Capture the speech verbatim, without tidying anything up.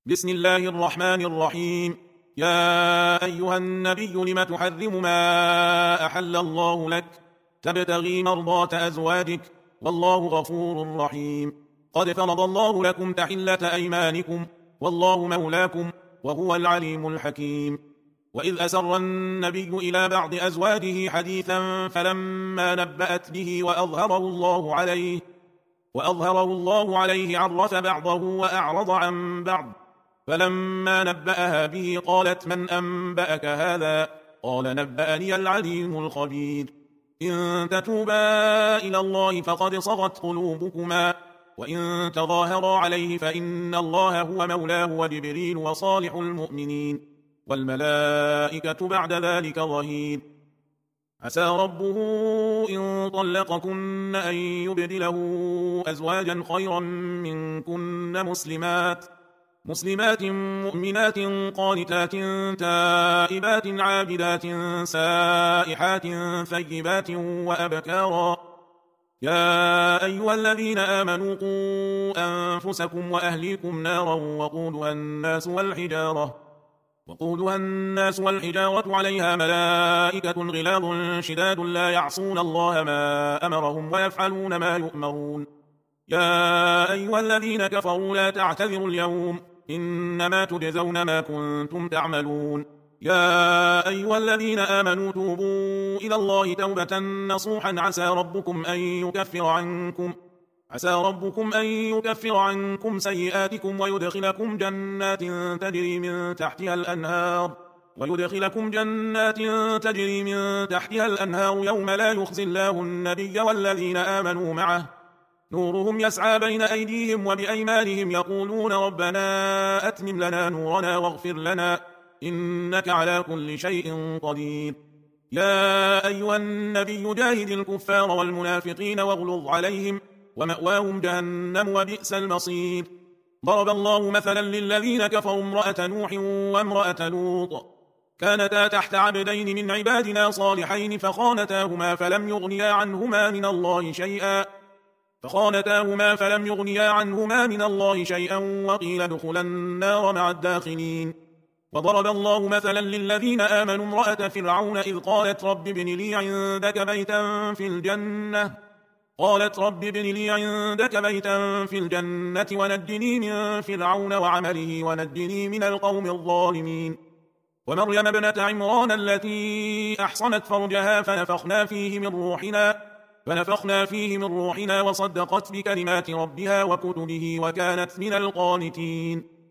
بسم الله الرحمن الرحيم. يا أيها النبي لم تحرم ما أحل الله لك تبتغي مرضات أزواجك والله غفور رحيم. قد فرض الله لكم تحلة أيمانكم والله مولاكم وهو العليم الحكيم. وإذ أسر النبي إلى بعض أزواجه حديثا فلما نبأت به وأظهره الله عليه وأظهره الله عليه عرف بعضه وأعرض عن بعض، فلما نبأها به قالت من أنبأك هذا؟ قال نبأني العليم الخبير. إن تتوبا إلى الله فقد صغت قلوبكما وإن تظاهرا عليه فإن الله هو مولاه وجبريل وصالح المؤمنين والملائكة بعد ذلك ظهير. عسى ربه إن طلقكن أن يبدله أزواجا خيرا منكن مسلمات مسلمات مؤمنات قانتات تائبات عابدات سائحات ثيبات وأبكارا. يا أيها الذين آمنوا قوا أنفسكم وأهليكم نارا وقودها الناس والحجارة وقودها الناس والحجارة عليها ملائكة غلاظ شداد لا يعصون الله ما أمرهم ويفعلون ما يؤمرون. يا أيها الذين كفروا لا تعتذروا اليوم إنما تجزون ما كنتم تعملون. يا أيها الذين آمنوا توبوا إلى الله توبة نصوحا عسى ربكم أن يكفر عنكم عسى ربكم أن يكفر عنكم سيئاتكم ويدخلكم جنات تجري من تحتها الأنهار ويدخلكم جنات تجري من تحتها الأنهار يوم لا يخزي الله النبي والذين آمنوا معه نورهم يسعى بين أيديهم وبأيمانهم يقولون ربنا أتمم لنا نورنا واغفر لنا إنك على كل شيء قدير. يا أيها النبي جاهد الكفار والمنافقين واغلظ عليهم ومأواهم جهنم وبئس المصير. ضرب الله مثلا للذين كفروا امرأة نوح وامرأة لوط كانتا تحت عبدين من عبادنا صالحين فخانتاهما فلم يغنيا عنهما من الله شيئا فخانتاهما فلم يغنيا عنهما من الله شيئا وقيل ادخلا النار مع الداخلين. وضرب الله مثلا للذين آمنوا امرأة فرعون إذ قالت رب ابن لي عندك بيتا في الجنة قالت رب ابن لي عندك بيتا في الجنة ونجني من فرعون وعمله ونجني من القوم الظالمين. ومريم ابنة عمران التي أحصنت فرجها فنفخنا فيه من روحنا فنفخنا فيه من روحنا وصدقت بكلمات ربها وكتبه وكانت من القانتين.